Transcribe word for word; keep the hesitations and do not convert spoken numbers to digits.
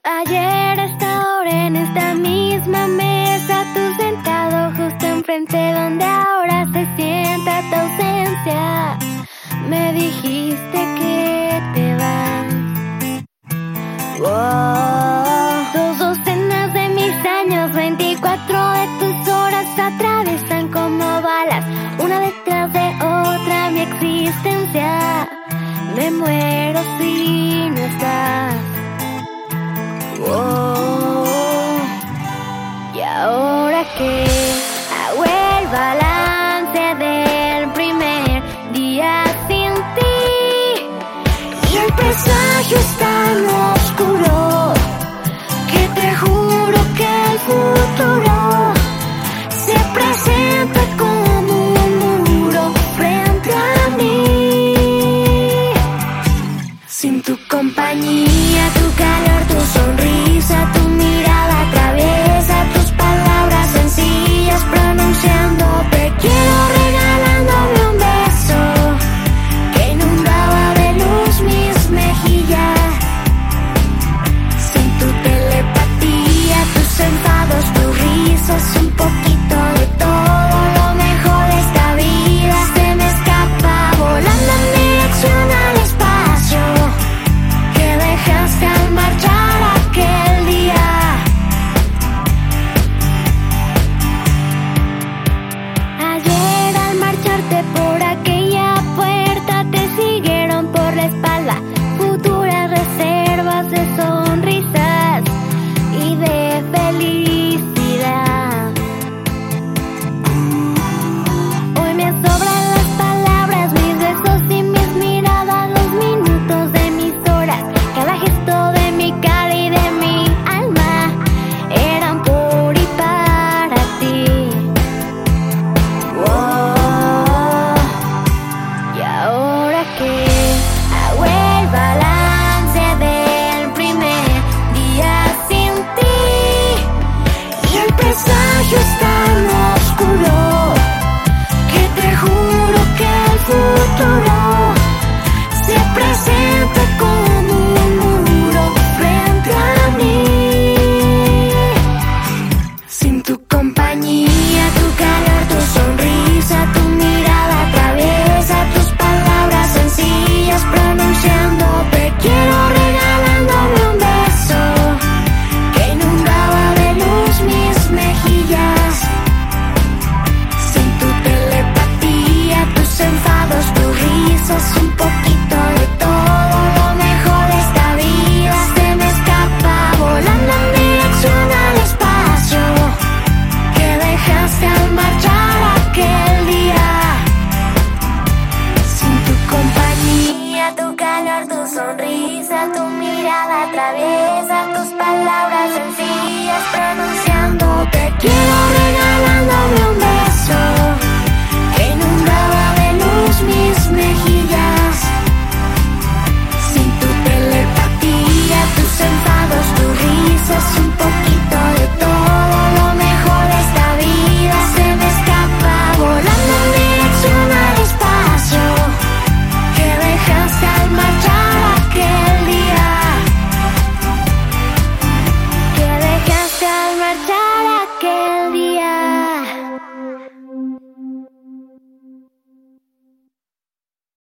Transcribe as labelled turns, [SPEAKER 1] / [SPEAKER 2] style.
[SPEAKER 1] Ayer a esta hora en esta misma mesa, tú sentado justo enfrente donde ahora se sienta tu ausencia. Me dijiste que te vas. Wow. Dos docenas de mis años, veinticuatro de tus horas atraviesan como balas, una detrás de otra mi existencia. Me muero si no estás. Oh, y ahora que hago el balance del primer día sin ti, y el presagio es tan oscuro que te juro que el futuro se presenta como un muro frente a mí. Sin tu compañía, tu calor, tu sonrisa, tu mirada atraviesa tus palabras sencillas, pronunciando te quiero, regalándome un beso que inundaba de luz mis mejillas. Sin tu telepatía, tus enfados, tus risas, un poquito de todo lo mejor de esta vida se me escapa, volando en dirección al espacio que dejaste al marchar aquel día. Ayer al marcharte por aquella puerta te siguieron por la espalda futuras reservas de sonrisas y de felicidad. Hoy me sobran las palabras, mis besos y mis miradas, los minutos de mis horas, cada gesto de mi cara y de mi alma eran por y para ti. Wow. Y ahora que hago el balance del primer día sin ti, y el presagio es tan oscuro que te juro que el futuro se presenta como un muro frente a mí. Sin tu compañía, tu calor, tu sonrisa, tu mirada atraviesa tus palabras sencillas, pronunciando te quiero, regalándome un beso que inundaba de luz mis mejillas. Sin tu telepatía, tus enfados, tus risas, un poquito de todo lo mejor de esta vida se me escapa, volando en dirección al espacio que dejaste al marchar aquel día. Sin tu compañía, tu calor, tu sonrisa, tu mirada atraviesa